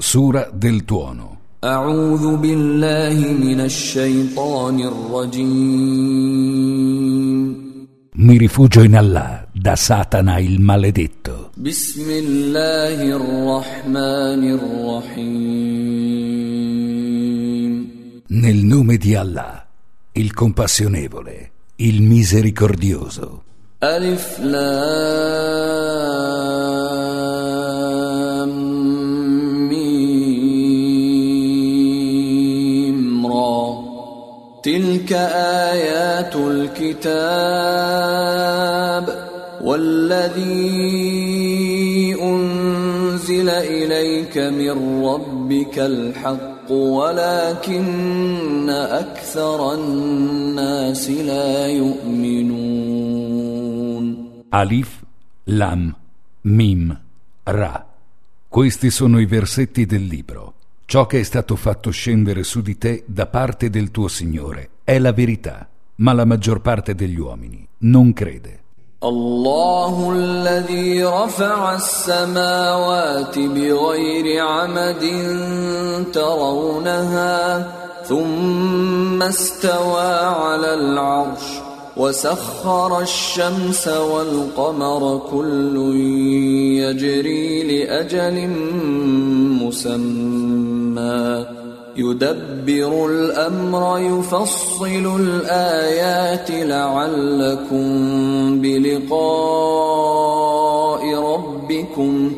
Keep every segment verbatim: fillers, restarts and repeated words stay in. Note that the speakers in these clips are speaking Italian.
Sura del tuono. أعوذ بالله من الشيطان الرجيم. Mi rifugio in Allah, da Satana il maledetto. بسم الله الرحمن الرحيم. Nel nome di Allah, il compassionevole, il misericordioso. ألف لام ميم را تلك آيات الكتاب والذي أنزل إليك من ربك الحق ولكن أكثر الناس لا يؤمنون. Alif, Lam, Mim, Ra. Questi sono i versetti del libro. Ciò che è stato fatto scendere su di te da parte del tuo Signore è la verità, ma la maggior parte degli uomini non crede. الله الذي رفع السماوات بغير عمد ترونها ثم استوى على العرش وسخر الشمس والقمر كل يجري لأجل مسمى يدبر الأمر يفصل الآيات لعلكم بلقاء ربكم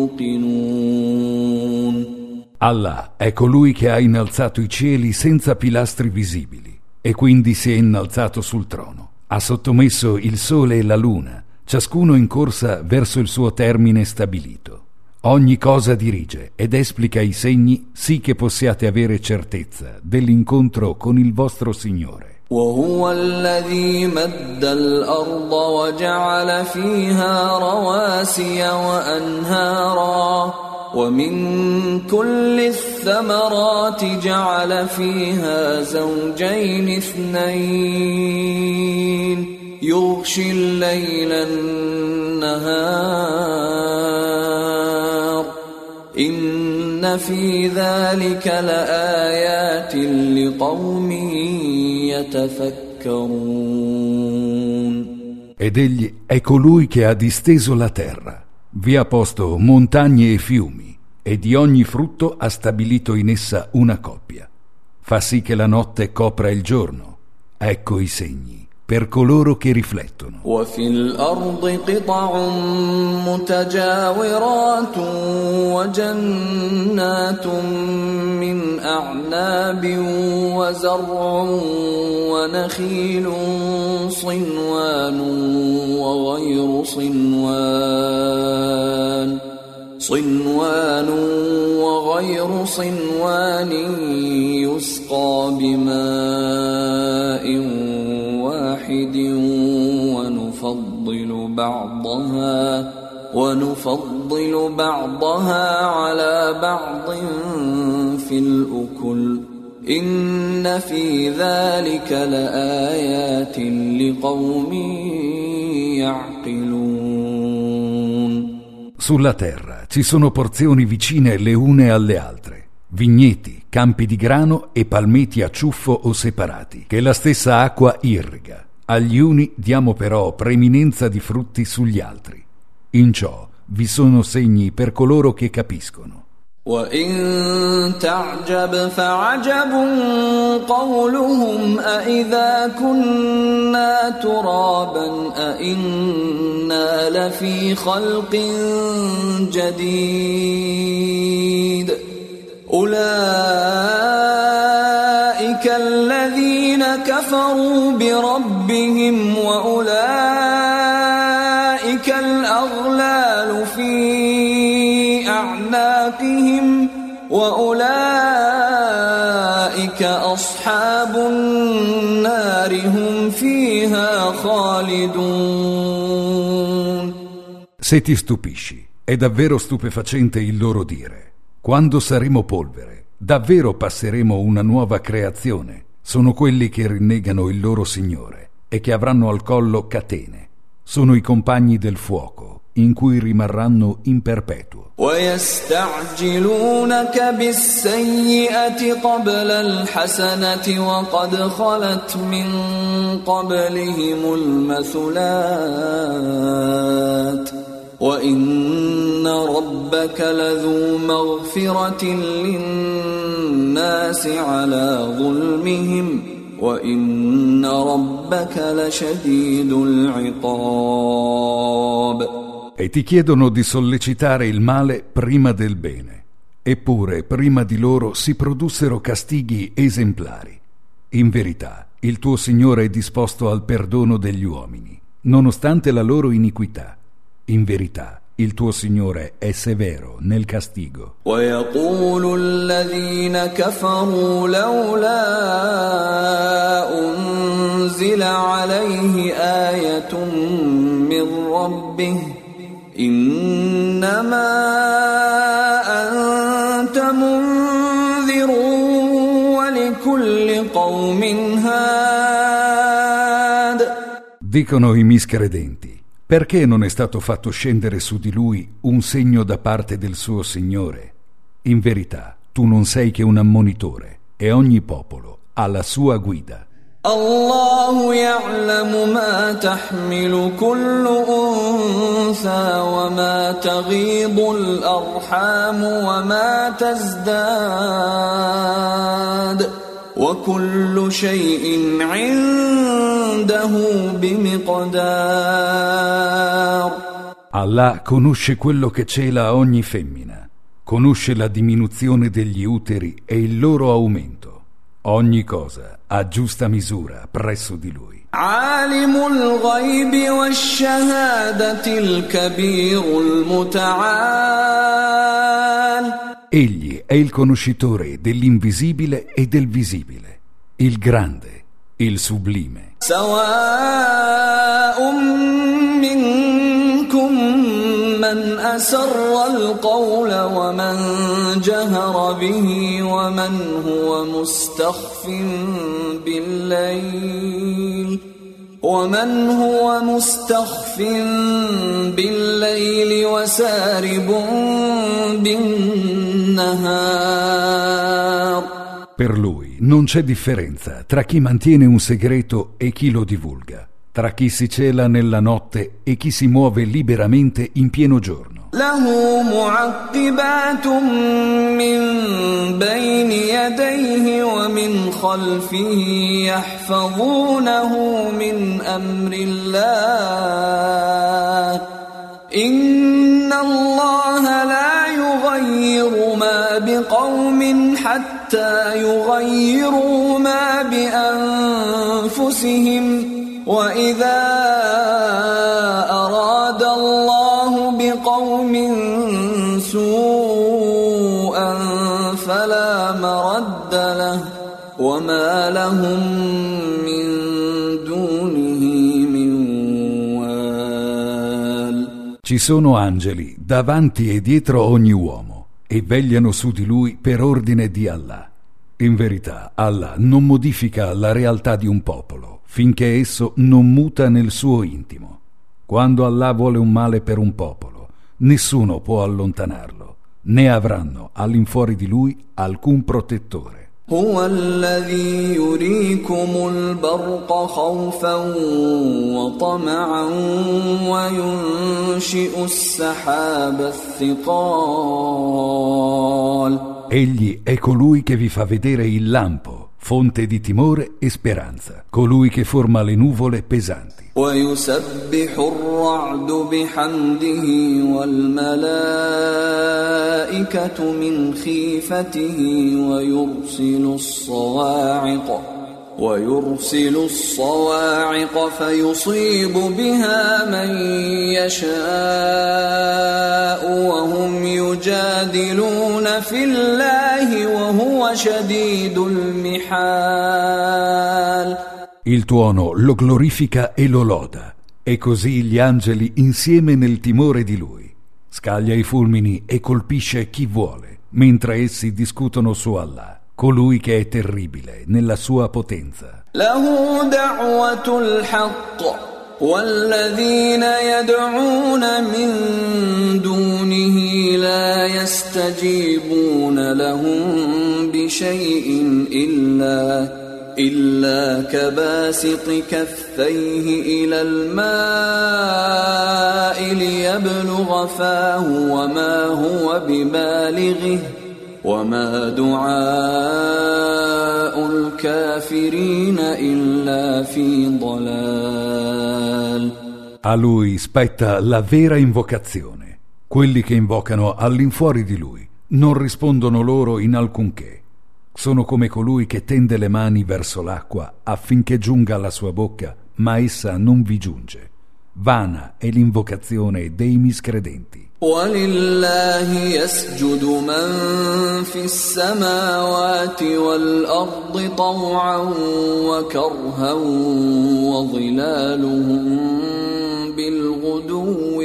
توقنون. Allah è colui che ha innalzato i cieli senza pilastri visibili e quindi si è innalzato sul trono. Ha sottomesso il sole e la luna, ciascuno in corsa verso il suo termine stabilito. Ogni cosa dirige ed esplica i segni sì che possiate avere certezza dell'incontro con il vostro Signore. وهو الذي مد الأرض وجعل فيها رواسي وأنهارا ومن كل الثمرات جعل فيها زوجين اثنين يغشي الليل النهار إن في ذلك لآيات لقوم يتفكرون. Ed egli è colui che ha disteso la terra, vi ha posto montagne e fiumi, e di ogni frutto ha stabilito in essa una coppia. Fa sì che la notte copra il giorno. Ecco i segni per coloro che riflettono. وفي الأرض قطع متجاورات وجنات من أعناب وزرع ونخيل صنوان وغير صنوان صنوان وغير صنوان يسقى بماء واحد ونفضل بعضها ونفضل بعضها على بعض في الأكل إن في ذلك لآيات لقوم يعقلون. Sulla terra ci sono porzioni vicine le une alle altre, vigneti, campi di grano e palmeti a ciuffo o separati, che la stessa acqua irriga. Agli uni diamo però preeminenza di frutti sugli altri. In ciò vi sono segni per coloro che capiscono. وَإِن تَعْجَبْ فَعَجَبٌ قَوْلُهُمْ أَإِذَا كُنَّا تُرَابًا أَإِنَّا لَفِي خَلْقٍ جَدِيدٍ أُولَئِكَ الَّذِينَ كَفَرُوا بِرَبِّهِمْ وَأُولَئِكَ الْأَغْلَالُ فِي أعناقهم وأولئك أصحاب النار هم فيها خالدون. Se ti stupisci, è davvero stupefacente il loro dire: quando saremo polvere, davvero passeremo una nuova creazione. Sono quelli che rinnegano il loro Signore e che avranno al collo catene. Sono i compagni del fuoco, in cui rimarranno in perpetuo. وَيَسْتَعْجِلُونَكَ بِالسَّيِّئَةِ قَبْلَ الْحَسَنَةِ وَقَدْ خَلَتْ مِنْ قَبْلِهِمُ الْمَثُلَاتُ وَإِنَّ رَبَّكَ لَذُو مَغْفِرَةٍ لِلنَّاسِ عَلَى ظُلْمِهِمْ وَإِنَّ رَبَّكَ لَشَدِيدُ الْعِقَابِ. E ti chiedono di sollecitare il male prima del bene. Eppure prima di loro si produssero castighi esemplari. In verità, il tuo Signore è disposto al perdono degli uomini, nonostante la loro iniquità. In verità, il tuo Signore è severo nel castigo. وَيَقُولُ الَّذِينَ كَفَرُوا لَوْلَا أُنزِلَ عَلَيْهِ آيَةٌ مِّن رَّبِّهِ إِنَّمَا أَنتَ مُنذِرٌ وَلِكُلِّ قَوْمٍ هَادٍ. Dicono i miscredenti: perché non è stato fatto scendere su di lui un segno da parte del suo Signore? In verità, tu non sei che un ammonitore, e ogni popolo ha la sua guida. الله يعلم ما تحمل كل أنثى وما تغيض الأرحام وما تزداد وكل شيء عنده بمقدار. Allah conosce quello che cela ogni femmina, conosce la diminuzione degli uteri e il loro aumento. Ogni cosa ha giusta misura presso di lui. عالم الغيب والشهادة الكبير المتعال. Egli è il conoscitore dell'invisibile e del visibile, il grande, il sublime. سواء منكم من أسر القول ومن جهر به ومن هو مستخف بالليل ومن هو مستخف بالليل وسارب بالنهار. Per lui non c'è differenza tra chi mantiene un segreto e chi lo divulga, tra chi si cela nella notte e chi si muove liberamente in pieno giorno. له معقبات من بين يديه ومن خلفه يحفظونه من أمر الله إن الله لا يغير ما بقوم حتى يغيروا ما بأنفسهم وإذا أراد الله بقوم سوءا فلا مرد له وما لهم من دونه من وال. Ci sono angeli davanti e dietro ogni uomo e vegliano su di lui per ordine di Allah. In verità, Allah non modifica la realtà di un popolo finché esso non muta nel suo intimo. Quando Allah vuole un male per un popolo, nessuno può allontanarlo, né avranno all'infuori di lui alcun protettore. هو الذي يريكم البرق خوفا وطمعا وينشئ السحاب الثقال. Egli è colui che vi fa vedere il lampo, fonte di timore e speranza, colui che forma le nuvole pesanti. ويسبح الرعد بحمده والملائكة من خيفته ويرسل الصواعق ويرسل الصواعق فيصيب بها من يشاء وهم يجادلون في الله وهو شديد المحال. Il tuono lo glorifica e lo loda, e così gli angeli insieme nel timore di lui. Scaglia i fulmini e colpisce chi vuole, mentre essi discutono su Allah, colui che è terribile nella sua potenza. له دعوة الحق والذين يدعون من دونه لا يستجيبون لهم بشيء إلا إلا كباسط كفيه إلى الماء ليبلغ فاه وما هو ببالغه وما دعاء الكافرين إلا في ضلال. A lui spetta la vera invocazione. Quelli che invocano all'infuori di lui non rispondono loro in alcunché. Sono come colui che tende le mani verso l'acqua affinché giunga alla sua bocca, ma essa non vi giunge. Vana è l'invocazione dei miscredenti. وَلِلَّهِ يَسْجُدُ مَن فِي السَّمَاوَاتِ وَالْأَرْضِ طَوْعًا وَكَرْهًا وَظِلَالُهُم بِالْغُدُوِّ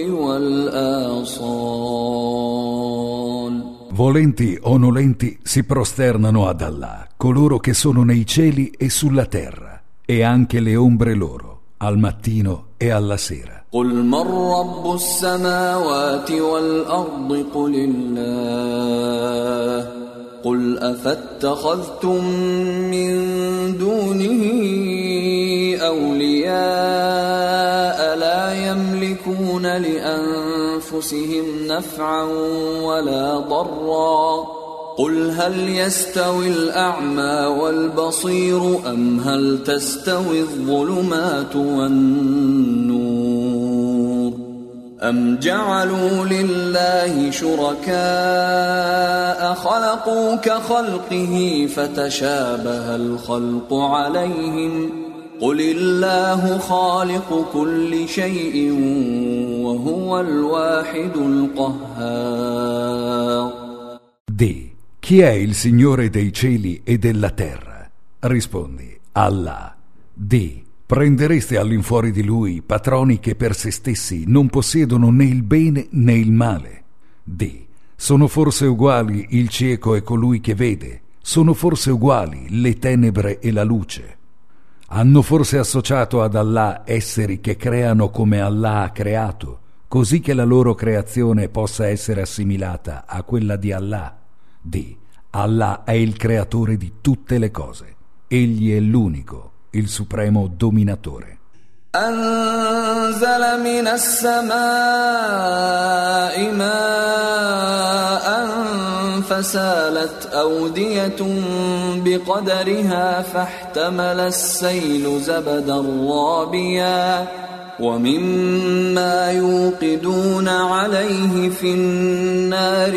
وَالْآصَالِ. Volenti o nolenti si prosternano ad Allah, coloro che sono nei cieli e sulla terra, e anche le ombre loro, al mattino e alla sera. قُلْ مَنْ رَبُّ السَّمَاوَاتِ وَالْأَرْضِ قُلِ اللَّهُ قُلْ أَفَاتَّخَذْتُمْ مِنْ دُونِهِ أَوْلِيَاءَ لَا يَمْلِكُونَ لِأَنفُسِهِمْ نَفْعًا وَلَا ضَرًّا قُلْ هَلْ يَسْتَوِي الْأَعْمَى وَالْبَصِيرُ أَمْ هَلْ تَسْتَوِي الظُّلُمَاتُ وَالنُّورُ أَمْ جَعَلُوا لِلَّهِ شُرَكَاءَ خَلَقُوا كَخَلْقِهِ فَتَشَابَهَ الْخَلْقُ عَلَيْهِمْ قُلِ اللَّهُ خَالِقُ كُلِّ شَيْءٍ وَهُوَ الْوَاحِدُ الْقَهَّارُ. Di, chi è il Signore dei cieli e della terra? Rispondi, Allah. Di, prendereste all'infuori di Lui patroni che per se stessi non possiedono né il bene né il male? Di, sono forse uguali il cieco e colui che vede? Sono forse uguali le tenebre e la luce? Hanno forse associato ad Allah esseri che creano come Allah ha creato, così che la loro creazione possa essere assimilata a quella di Allah? Di, Allah è il creatore di tutte le cose. Egli è l'unico, il supremo dominatore. أنزل من السماء ماء فسالت أودية بقدرها فاحتمل السيل زبدا رابيا ومما يوقدون عليه في النار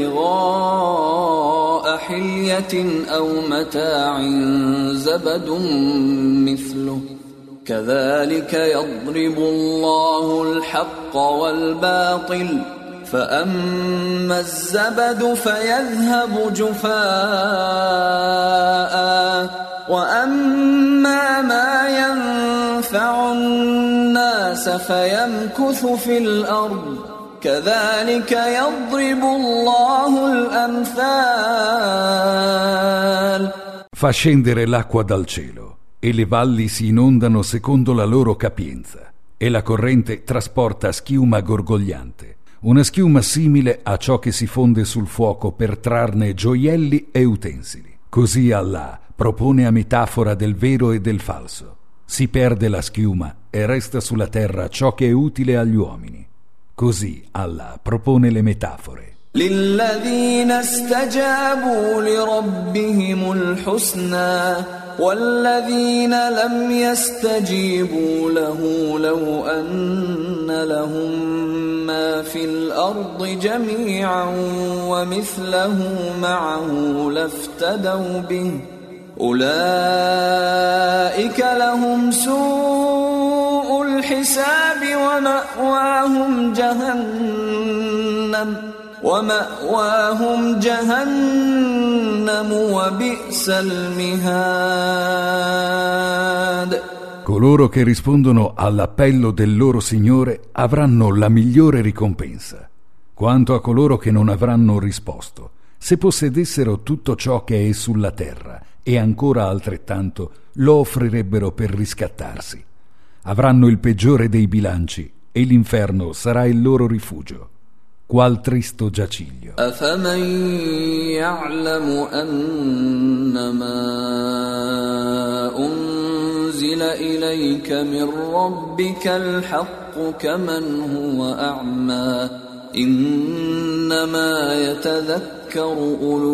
ابتغاء حلية أو متاع زبد مثله كذلك يضرب الله الحق والباطل فأما الزبد فيذهب جفاء وأما ما ينفع الناس فيمكث في الأرض كذلك يضرب الله الأمثال. Fa scendere l'acqua dal cielo e le valli si inondano secondo la loro capienza, e la corrente trasporta schiuma gorgogliante, una schiuma simile a ciò che si fonde sul fuoco per trarne gioielli e utensili. Così Allah propone a metafora del vero e del falso. Si perde la schiuma e resta sulla terra ciò che è utile agli uomini. Così Allah propone le metafore. للذين استجابوا لربهم الحسنى والذين لم يستجيبوا له لو أن لهم ما في الأرض جميعا ومثله معه لافتدوا به أولئك لهم سوء الحساب ومأواهم جهنم وَمَأْوَاهُمْ جَهَنَّمُ وَبِئْسَ الْمِهَادُ. Coloro che rispondono all'appello del loro Signore avranno la migliore ricompensa. Quanto a coloro che non avranno risposto, se possedessero tutto ciò che è sulla terra e ancora altrettanto, lo offrirebbero per riscattarsi. avranno il peggiore dei bilanci e l'inferno sarà il loro rifugio. Qual tristo giaciglio. أفمن يعلم أنما أنزل إليك من ربك الحق كمن هو أعمى إنما يتذكر أولو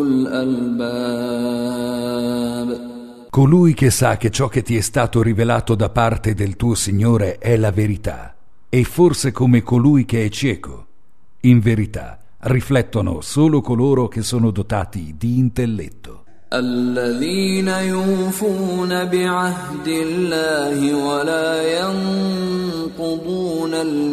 الألباب. Colui che sa che ciò che ti è stato rivelato da parte del tuo Signore è la verità, è forse come colui che è cieco. In verità, riflettono solo coloro che sono dotati di intelletto. الذين يوفون بعهد الله ولا ينقضون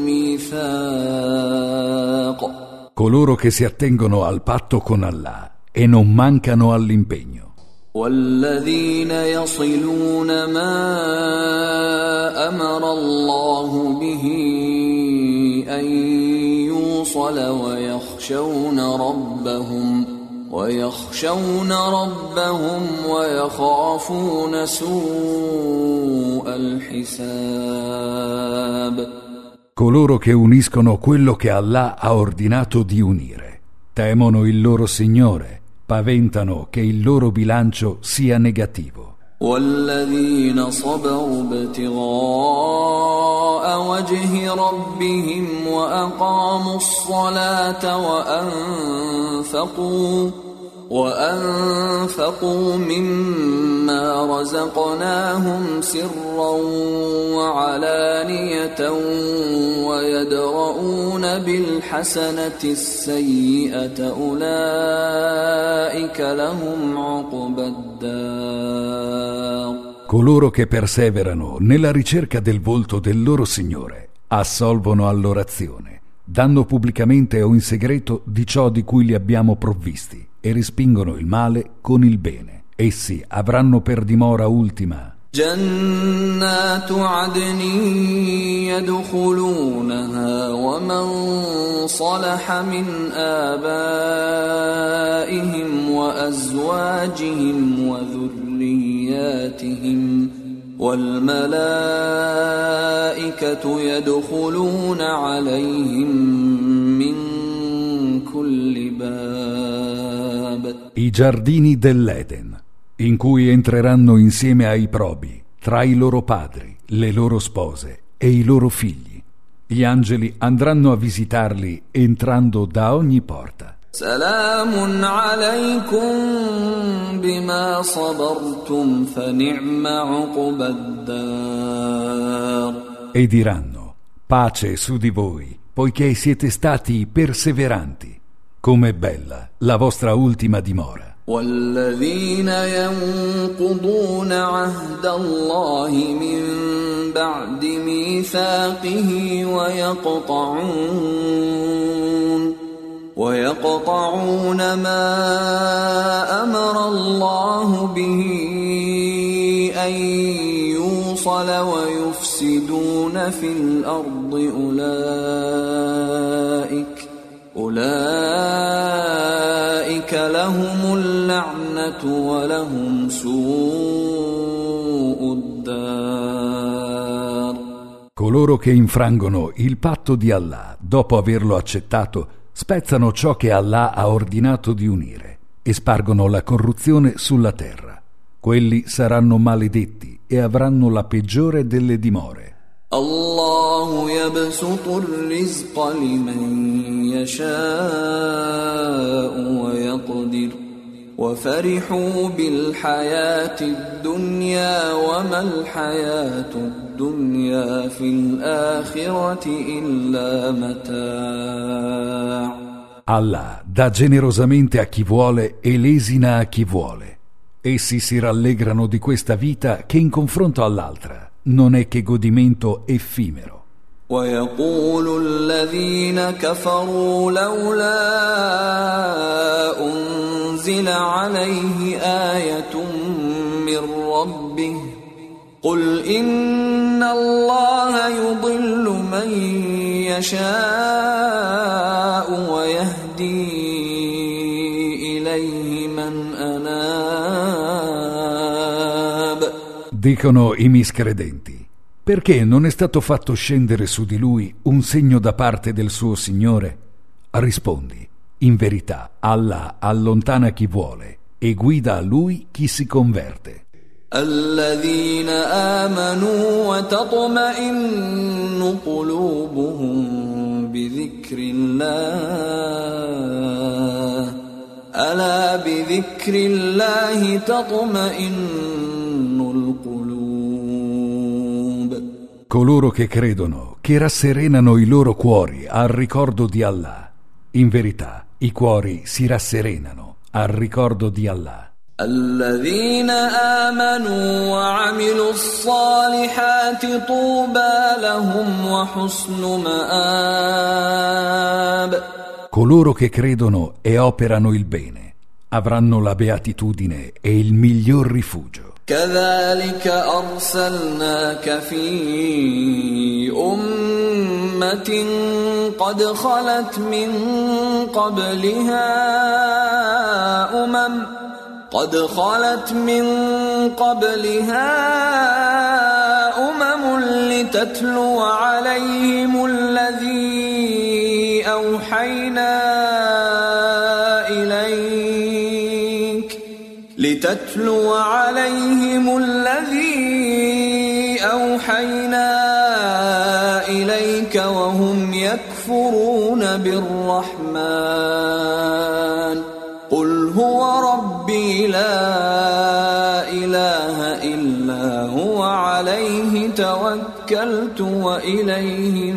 الميثاق. Coloro che si attengono al patto con Allah e non mancano all'impegno. والذين يصلون ما أمر الله به أن يوصل ويخشون ربهم ويخشون ربهم ويخافون سوء الحساب. Coloro che uniscono quello che Allah ha ordinato di unire, temono il loro Signore, paventano che il loro bilancio sia negativo. والذين صبروا ابتغاء وجه ربهم وأقاموا الصلاة وأنفقوا وأنفقوا مما رزقناهم سرا وعلانية ويدرؤون بالحسنة السيئة أولئك لهم عقبى الدار. Coloro che perseverano nella ricerca del volto del loro Signore assolvono all'orazione, danno pubblicamente o in segreto di ciò di cui li abbiamo provvisti e respingono il male con il bene. Essi avranno per dimora ultima جنات عدن يدخلونها ومن صلح من آبائهم وأزواجهم وذرياتهم والملائكة يدخلون عليهم من كل باب. I giardini dell'Eden, in cui entreranno insieme ai probi, tra i loro padri, le loro spose e i loro figli. Gli angeli andranno a visitarli entrando da ogni porta. سلام عليكم بما صبرتم فنعم عقبى الدار. E diranno: pace su di voi, poiché siete stati perseveranti. Com'è bella la vostra ultima dimora. والذين ينقضون عهد الله من بعد ميثاقه ويقطعون ويقطعون ما أمر الله به أن يوصل ويفسدون في الأرض أولئك أولئك لهم اللعنة ولهم سوء الدار. Coloro che infrangono il patto di Allah dopo averlo accettato spezzano ciò che Allah ha ordinato di unire e spargono la corruzione sulla terra. Quelli saranno maledetti e avranno la peggiore delle dimore. الله يبسط الرزق لمن يشاء ويقدر وفرحوا بالحياة الدنيا وما الحياة الدنيا في الآخرة إلا متاع. Allah dà generosamente a chi vuole e lesina a chi vuole. Essi si rallegrano di questa vita che in confronto all'altra non è che godimento effimero. ويقول الذين كفروا لولا أنزل عليه آية من ربه قل إن الله يضل من يشاء ويهدي إليه من أناب. Dicono i miscredenti: Perché non è stato fatto scendere su di lui un segno da parte del suo Signore? Rispondi: in verità Allah allontana chi vuole e guida a lui chi si converte. الذين آمنوا وتطمئن قلوبهم بذكر الله ألا بذكر الله تطمئن القلوب. Coloro che credono, che rasserenano i loro cuori al ricordo di Allah. In verità, i cuori si rasserenano al ricordo di Allah. الذين آمنوا وعملوا الصالحات طوبى لهم وحسن مآب. Coloro che credono e operano il bene avranno la beatitudine e il miglior rifugio. كذلك أرسلناك في أمة قد خلت من قبلها أمم قد خلت من قبلها أمم لتتلو عليهم الذي أوحينا إليك لتتلو عليهم الذي أوحينا إليك وهم يكفرون بالرحمن قل هو ربي لا إله إلا هو عليه توكلت وإليه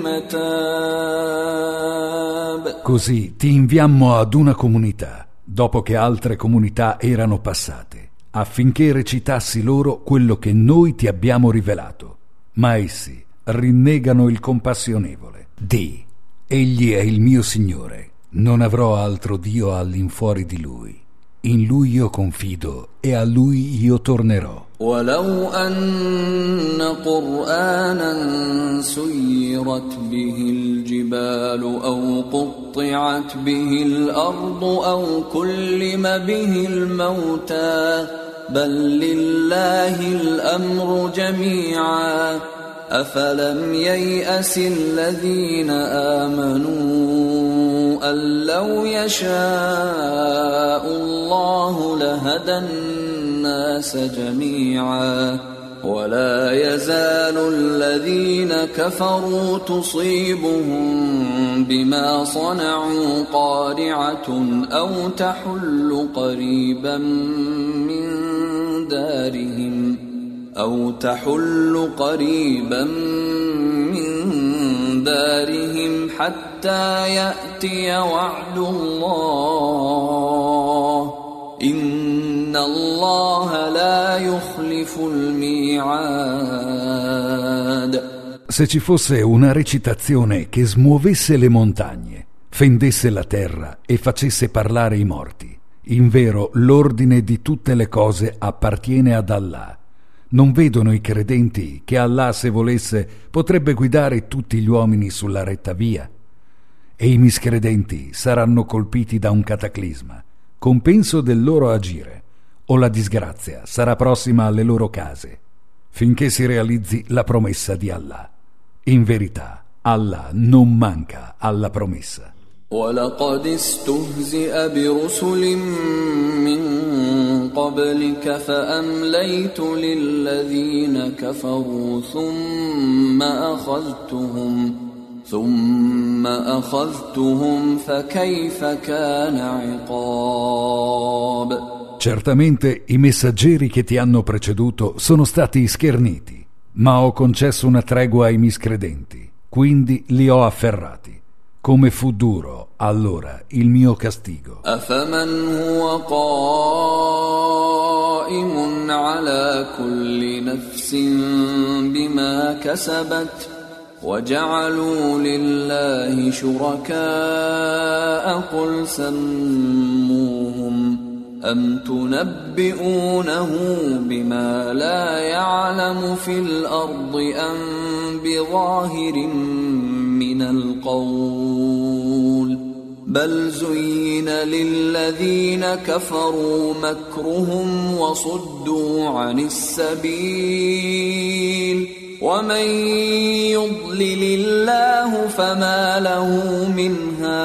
متاب. Così ti inviammo ad una comunità, dopo che altre comunità erano passate, affinché recitassi loro quello che noi ti abbiamo rivelato. Ma essi rinnegano il compassionevole. Di, egli è il mio Signore. Non avrò altro Dio all'infuori di Lui. In Lui io confido e a Lui io tornerò. ولو أن قرآنا سيرت به الجبال أو قطعت به الأرض أو كلم به الموتى بل لله الأمر جميعا أفلم ييأس الذين آمنوا أن لو يشاء الله لهدى الناس جميعا ولا يزال الذين كفروا تصيبهم بما صنعوا قارعة أو تحل قريبا من دارهم أو تحل قريبا من دارهم حتى يأتي وعد الله إن الله لا يخلف الميعاد. Se ci fosse una recitazione che smuovesse le montagne, fendesse la terra e facesse parlare i morti, invero l'ordine di tutte le cose appartiene ad Allah. Non vedono i credenti che Allah, se volesse, potrebbe guidare tutti gli uomini sulla retta via? E i miscredenti saranno colpiti da un cataclisma, compenso del loro agire, o la disgrazia sarà prossima alle loro case, finché si realizzi la promessa di Allah. In verità, Allah non manca alla promessa. ولقد استهزئ برسل من قبلك فأمليت للذين كفروا ثم أخذتهم ثم أخذتهم فكيف كان عقاب. Certamente i messaggeri che ti hanno preceduto sono stati scherniti, ma ho concesso una tregua ai miscredenti, quindi li ho afferrati. Come fu duro allora il mio castigo. أفمن هو قائم على كل نفس بما كسبت وجعلوا لله شركاء قل سموهم أم تنبئونه بما لا يعلم في الأرض أم بظاهر من القول بل زين للذين كفروا مكرهم وصدوا عن السبيل ومن يضلل الله فما له من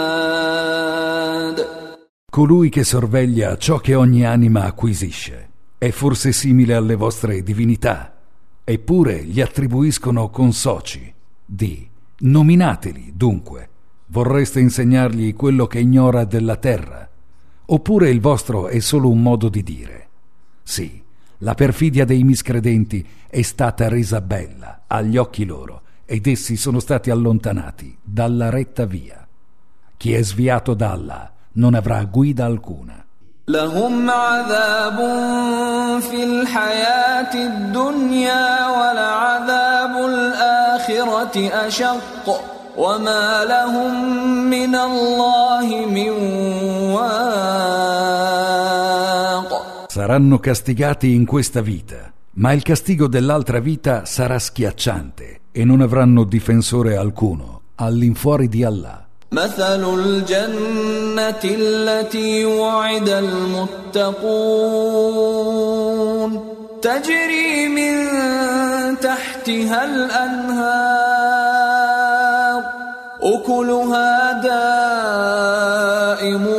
هاد. Colui che sorveglia ciò che ogni anima acquisisce è forse simile alle vostre divinità, eppure gli attribuiscono consoci. Di, nominateli dunque. Vorreste insegnargli quello che ignora della terra? Oppure il vostro è solo un modo di dire? Sì, la perfidia dei miscredenti è stata resa bella agli occhi loro ed essi sono stati allontanati dalla retta via. Chi è sviato da Allah non avrà guida alcuna. لهم عذاب في الحياة الدنيا ولعذاب الآخرة أشق وما لهم من الله من واق. Saranno castigati in questa vita, ma il castigo dell'altra vita sarà schiacciante e non avranno difensore alcuno all'infuori di Allah. مثل الجنة التي وعد المتقون تجري من تحتها الأنهار أكلها دائم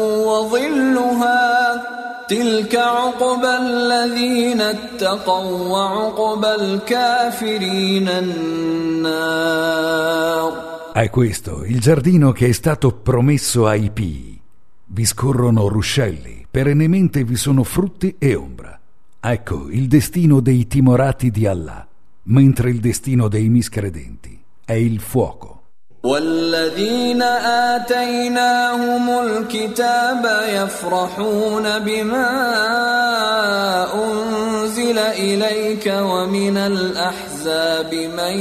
وظلها تلك عقبى الذين اتقوا وعقبى الكافرين النار. È questo il giardino che è stato promesso ai pii. Vi scorrono ruscelli, perennemente vi sono frutti e ombra. Ecco il destino dei timorati di Allah, mentre il destino dei miscredenti è il fuoco. والذين آتيناهم الكتاب يفرحون بما أنزل إليك ومن الأحزاب من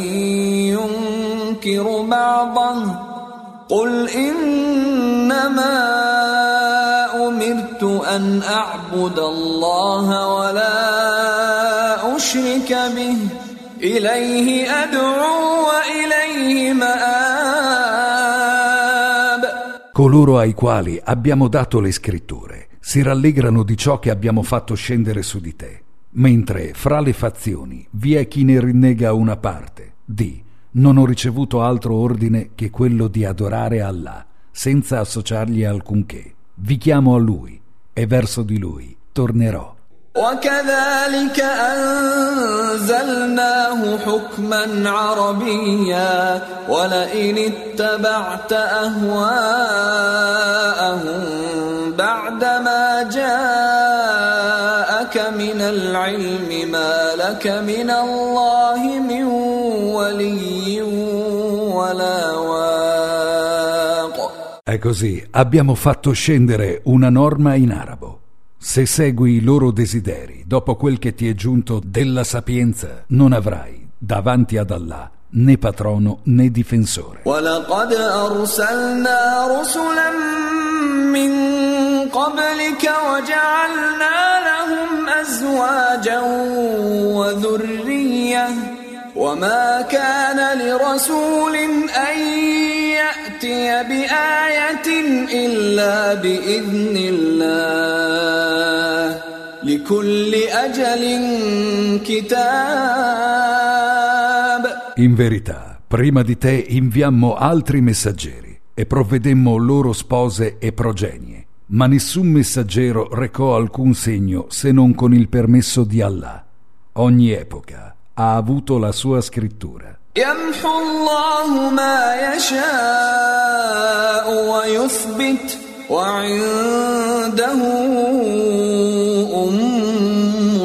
ينكر بعضه قل إنما أمرت أن أعبد الله ولا أشرك به إليه أدعو وإليه مآب. Coloro ai quali abbiamo dato le scritture si rallegrano di ciò che abbiamo fatto scendere su di te, mentre fra le fazioni vi è chi ne rinnega una parte. Di, non ho ricevuto altro ordine che quello di adorare Allah, senza associargli alcunché. Vi chiamo a Lui e verso di Lui tornerò. وكذلك أنزلناه حكما عربيا ولئن اتبعت أهواءهم بعدما جاءك من العلم ما لك من الله من ولي ولا واق. È così, abbiamo fatto scendere una norma in arabo. Se segui i loro desideri dopo quel che ti è giunto della sapienza, non avrai davanti ad Allah né patrono né difensore. وَلَقَدْ أَرْسَلْنَا رُسُلًا مِّن قَبْلِكَ وَجَعَلْنَا لَهُمْ أَزْوَاجًا وَذُرِّيَّةً وَمَا كَانَ لِرَسُولٍ أَن يَأْتِيَ بِآيَةٍ إِلَّا بِإِذْنِ اللَّهِ لِكُلِّ أَجَلٍ كِتَابٌ. In verità, prima di te inviammo altri messaggeri e provvedemmo loro spose e progenie, ma nessun messaggero recò alcun segno se non con il permesso di Allah. Ogni epoca ha avuto la sua scrittura. يمحو الله ما يشاء ويثبت وعنده أم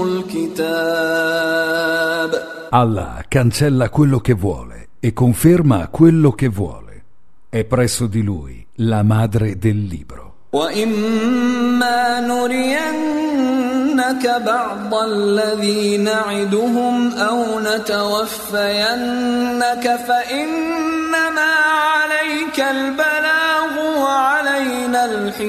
الكتاب. Allah cancella quello che vuole e conferma quello che vuole. È presso di lui la madre del libro. وَإِمَّا نُرِيَنَّكَ بَعْضَ الَّذِي نَعِدُهُمْ أَوْ نَتَوَفَّيَنَّكَ فَإِنَّمَا عَلَيْكَ الْبَلَاغُ وَعَلَيْنَا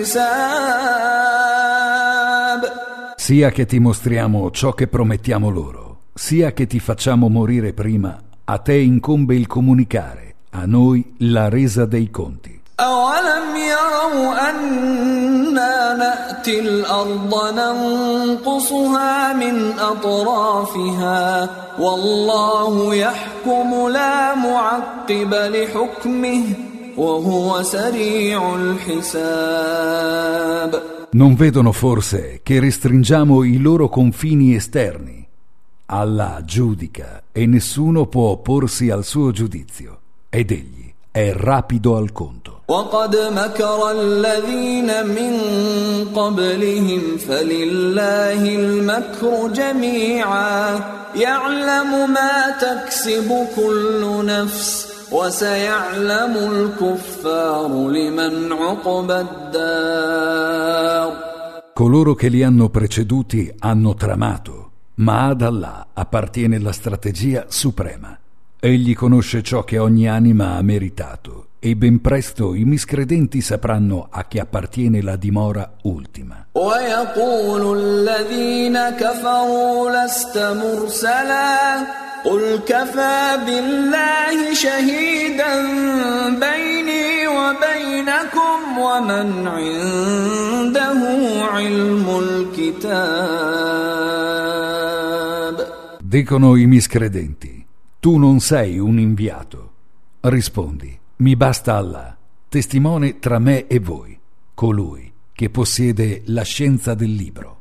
الْحِسَابُ. Sia che ti mostriamo ciò che promettiamo loro, sia che ti facciamo morire prima, a te incombe il comunicare, a noi la resa dei conti. أولم يروا أنا نأتي الأرض ننقصها من أطرافها والله يحكم لا معقب لحكمه وهو سريع الحساب. Non vedono forse che restringiamo i loro confini esterni? Allah giudica e nessuno può opporsi al suo giudizio, ed egli è rapido al conto. وقد مكر الذين من قبلهم فلله المكر جميعا يعلم ما تكسب كل نفس وسيعلم الكفار لمن عقبى الدار. Coloro che li hanno preceduti hanno tramato, ma ad Allah appartiene la strategia suprema. Egli conosce ciò che ogni anima ha meritato e ben presto i miscredenti sapranno a chi appartiene la dimora ultima. ويقول الذين كفروا لست مرسلا قل كفى بالله شهيدا بيني وبينكم ومن عنده علم الكتاب. Dicono i miscredenti: tu non sei un inviato. Rispondi: mi basta Allah, testimone tra me e voi, colui che possiede la scienza del libro.